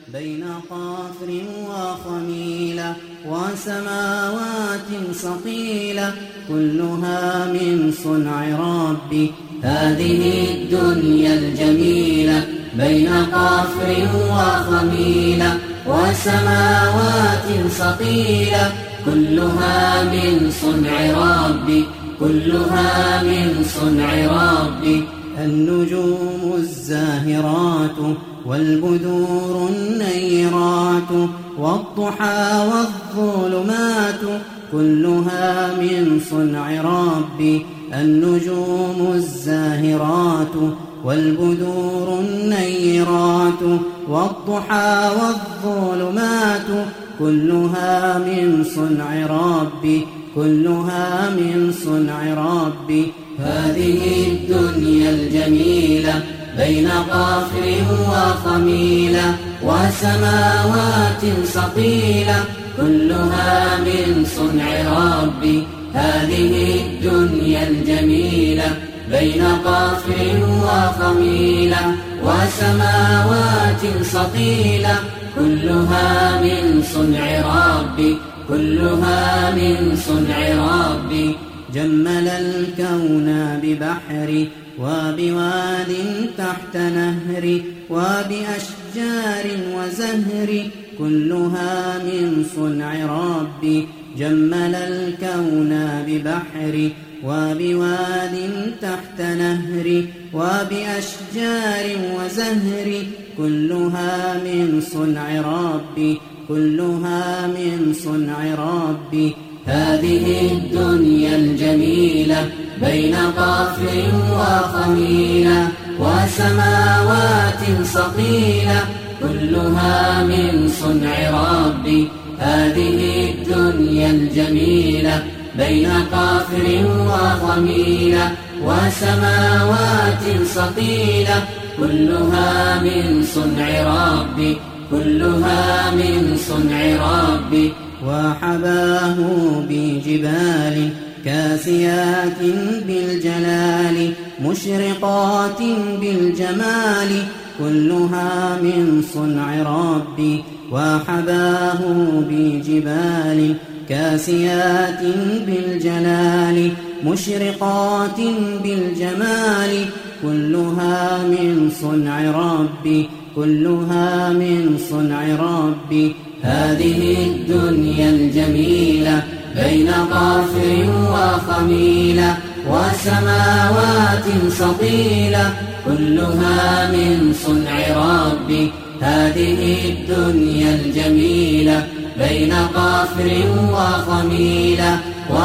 بين قافر وخميلة وسماوات صقيلة كلها من صنع ربي هذه الدنيا الجميلة بين قافر وخميلة وسماوات صقيلة كلها من صنع ربي كلها من صنع ربي النجوم الزاهرات والبدور النيرات والضحى والظلمات كلها من صنع ربي النجوم الزاهرات والبدور النيرات والضحى والظلمات كلها من صنع ربي كلها من صنع ربي هذه الدنيا الجميلة بين قافر وخميلة وسماوات صقيلة كلها من صنع ربي هذه الدنيا الجميلة بين قافر وخميلة وسماوات صقيلة كلها من صنع ربي كلها من صنع ربي جمل الكون ببحر وبواد تحت نهر وبأشجار وزهر كلها من صنع ربي جمل الكون ببحر وبواد تحت نهر وبأشجار وزهر كلها من صنع ربي كلها من صنع ربي هذه الدنيا الجميلة بين قافر وخميلة وسماوات صقيلة كلها من صنع ربي هذه الدنيا الجميلة بين قافر وخميلة وسماوات صقيلة كلها من صنع ربي كلها من صنع ربي وحباه بجبال كاسيات بالجلال مشرقات بالجمال كلها من صنع ربي وحباه بجبال كاسيات بالجلال مشرقات بالجمال كلها من صنع ربي كلها من صنع ربي هذه الدنيا الجميلة بين قافر وخميلة وسماوات صقيلة كلها من صنع ربي هذه الدنيا الجميلة بين قافر وخميلة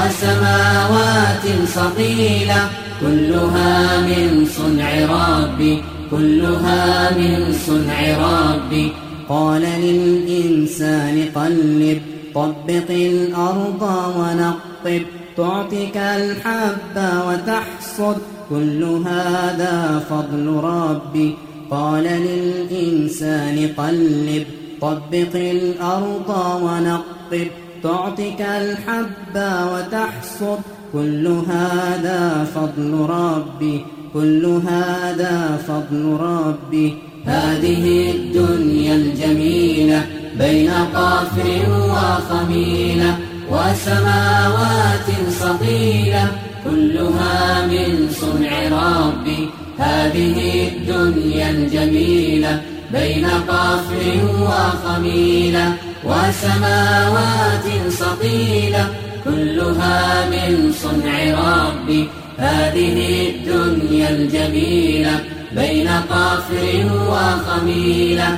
وسماوات صقيلة كلها من صنع ربي كلها من صنع ربي قال للإنسان قلب طبق الأرض ونقب تعطيك الحب وتحصد كل هذا فضل ربي قال للإنسان قلب طبق الأرض ونقب تعطيك الحب وتحصد كل هذا فضل ربي كل هذا فضل ربي هذه الدنيا الجميلة بين قافر وخميلة وسماوات صقيلة كلها من صنع ربي هذه الدنيا الجميلة بين قافر وخميلة وسماوات صقيلة كلها من صنع ربي هذه الدنيا الجميلة بين قافر وخميلة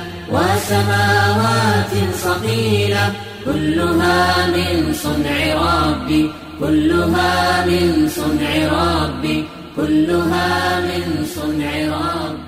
وسماوات صقيلة كلها من صنع ربي كلها من صنع ربي كلها من صنع ربي